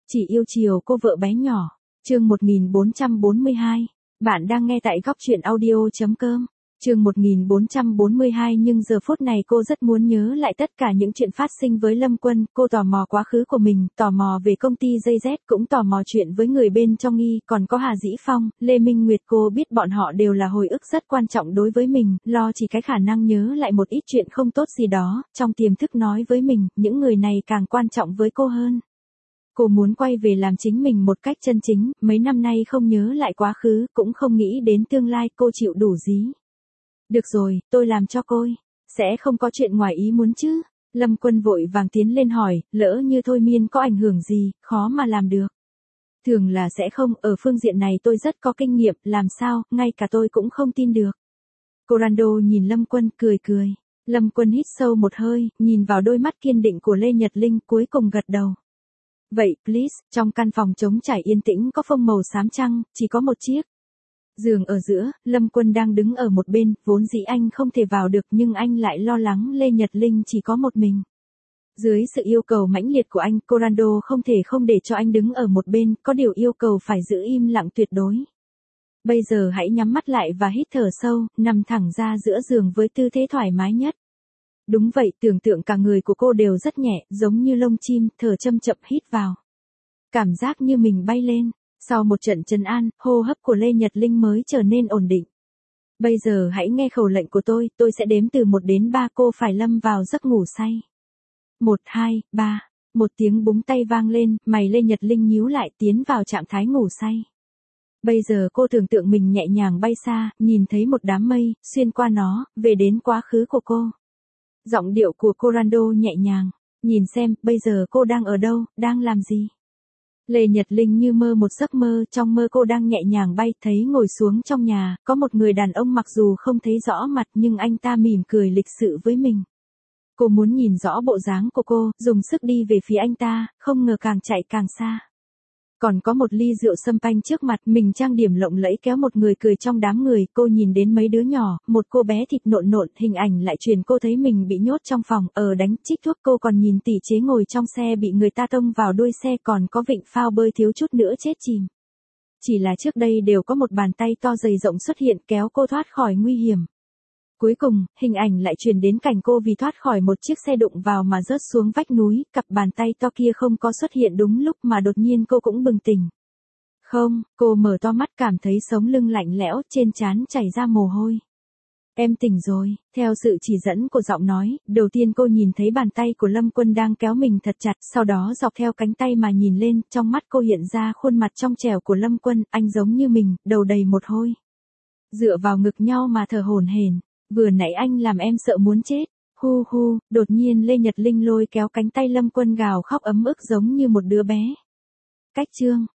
Chỉ yêu chiều cô vợ bé nhỏ. Chương 1442. Bạn đang nghe tại góc truyện audio.com. Chương 1442. Nhưng giờ phút này cô rất muốn nhớ lại tất cả những chuyện phát sinh với Lâm Quân. Cô tò mò quá khứ của mình, tò mò về công ty dây dép, cũng tò mò chuyện với người bên trong Y, còn có Hà Dĩ Phong, Lê Minh Nguyệt. Cô biết bọn họ đều là hồi ức rất quan trọng đối với mình, lo chỉ cái khả năng nhớ lại một ít chuyện không tốt gì đó, trong tiềm thức nói với mình, những người này càng quan trọng với cô hơn. Cô muốn quay về làm chính mình một cách chân chính, mấy năm nay không nhớ lại quá khứ, cũng không nghĩ đến tương lai, cô chịu đủ dí. Được rồi, tôi làm cho cô. Sẽ không có chuyện ngoài ý muốn chứ? Lâm Quân vội vàng tiến lên hỏi, lỡ như thôi miên có ảnh hưởng gì, khó mà làm được. Thường là sẽ không, ở phương diện này tôi rất có kinh nghiệm, làm sao, ngay cả tôi cũng không tin được. Corando nhìn Lâm Quân cười cười. Lâm Quân hít sâu một hơi, nhìn vào đôi mắt kiên định của Lê Nhật Linh, cuối cùng gật đầu. Vậy, please, trong căn phòng trống trải yên tĩnh có phông màu xám trăng, chỉ có một chiếc giường ở giữa, Lâm Quân đang đứng ở một bên, vốn dĩ anh không thể vào được nhưng anh lại lo lắng Lê Nhật Linh chỉ có một mình. Dưới sự yêu cầu mãnh liệt của anh, Corando không thể không để cho anh đứng ở một bên, có điều yêu cầu phải giữ im lặng tuyệt đối. Bây giờ hãy nhắm mắt lại và hít thở sâu, nằm thẳng ra giữa giường với tư thế thoải mái nhất. Đúng vậy, tưởng tượng cả người của cô đều rất nhẹ, giống như lông chim, thở chậm chậm hít vào. Cảm giác như mình bay lên. Sau một trận trấn an, hô hấp của Lê Nhật Linh mới trở nên ổn định. Bây giờ hãy nghe khẩu lệnh của tôi sẽ đếm từ 1 đến 3, cô phải lâm vào giấc ngủ say. 1, 2, 3, một tiếng búng tay vang lên, mày Lê Nhật Linh nhíu lại tiến vào trạng thái ngủ say. Bây giờ cô tưởng tượng mình nhẹ nhàng bay xa, nhìn thấy một đám mây, xuyên qua nó, về đến quá khứ của cô. Giọng điệu của Corando nhẹ nhàng, nhìn xem, bây giờ cô đang ở đâu, đang làm gì. Lê Nhật Linh như mơ một giấc mơ, trong mơ cô đang nhẹ nhàng bay, thấy ngồi xuống trong nhà, có một người đàn ông mặc dù không thấy rõ mặt nhưng anh ta mỉm cười lịch sự với mình. Cô muốn nhìn rõ bộ dáng của cô, dùng sức đi về phía anh ta, không ngờ càng chạy càng xa. Còn có một ly rượu sâm panh trước mặt, mình trang điểm lộng lẫy kéo một người cười trong đám người, cô nhìn đến mấy đứa nhỏ, một cô bé thịt nộn nộn, hình ảnh lại truyền cô thấy mình bị nhốt trong phòng, đánh chích thuốc. Cô còn nhìn tỷ chế ngồi trong xe bị người ta tông vào đuôi xe, còn có Vịnh phao bơi thiếu chút nữa chết chìm. Chỉ là trước đây đều có một bàn tay to dày rộng xuất hiện kéo cô thoát khỏi nguy hiểm. Cuối cùng, hình ảnh lại truyền đến cảnh cô vì thoát khỏi một chiếc xe đụng vào mà rớt xuống vách núi, cặp bàn tay to kia không có xuất hiện đúng lúc mà đột nhiên cô cũng bừng tỉnh. Không, cô mở to mắt cảm thấy sống lưng lạnh lẽo, trên trán chảy ra mồ hôi. Em tỉnh rồi, theo sự chỉ dẫn của giọng nói, đầu tiên cô nhìn thấy bàn tay của Lâm Quân đang kéo mình thật chặt, sau đó dọc theo cánh tay mà nhìn lên, trong mắt cô hiện ra khuôn mặt trong trẻo của Lâm Quân, anh giống như mình, đầu đầy mồ hôi. Dựa vào ngực nhau mà thở hổn hển. Vừa nãy anh làm em sợ muốn chết. Hu hu, đột nhiên Lê Nhật Linh lôi kéo cánh tay Lâm Quân gào khóc ấm ức giống như một đứa bé. Cách chương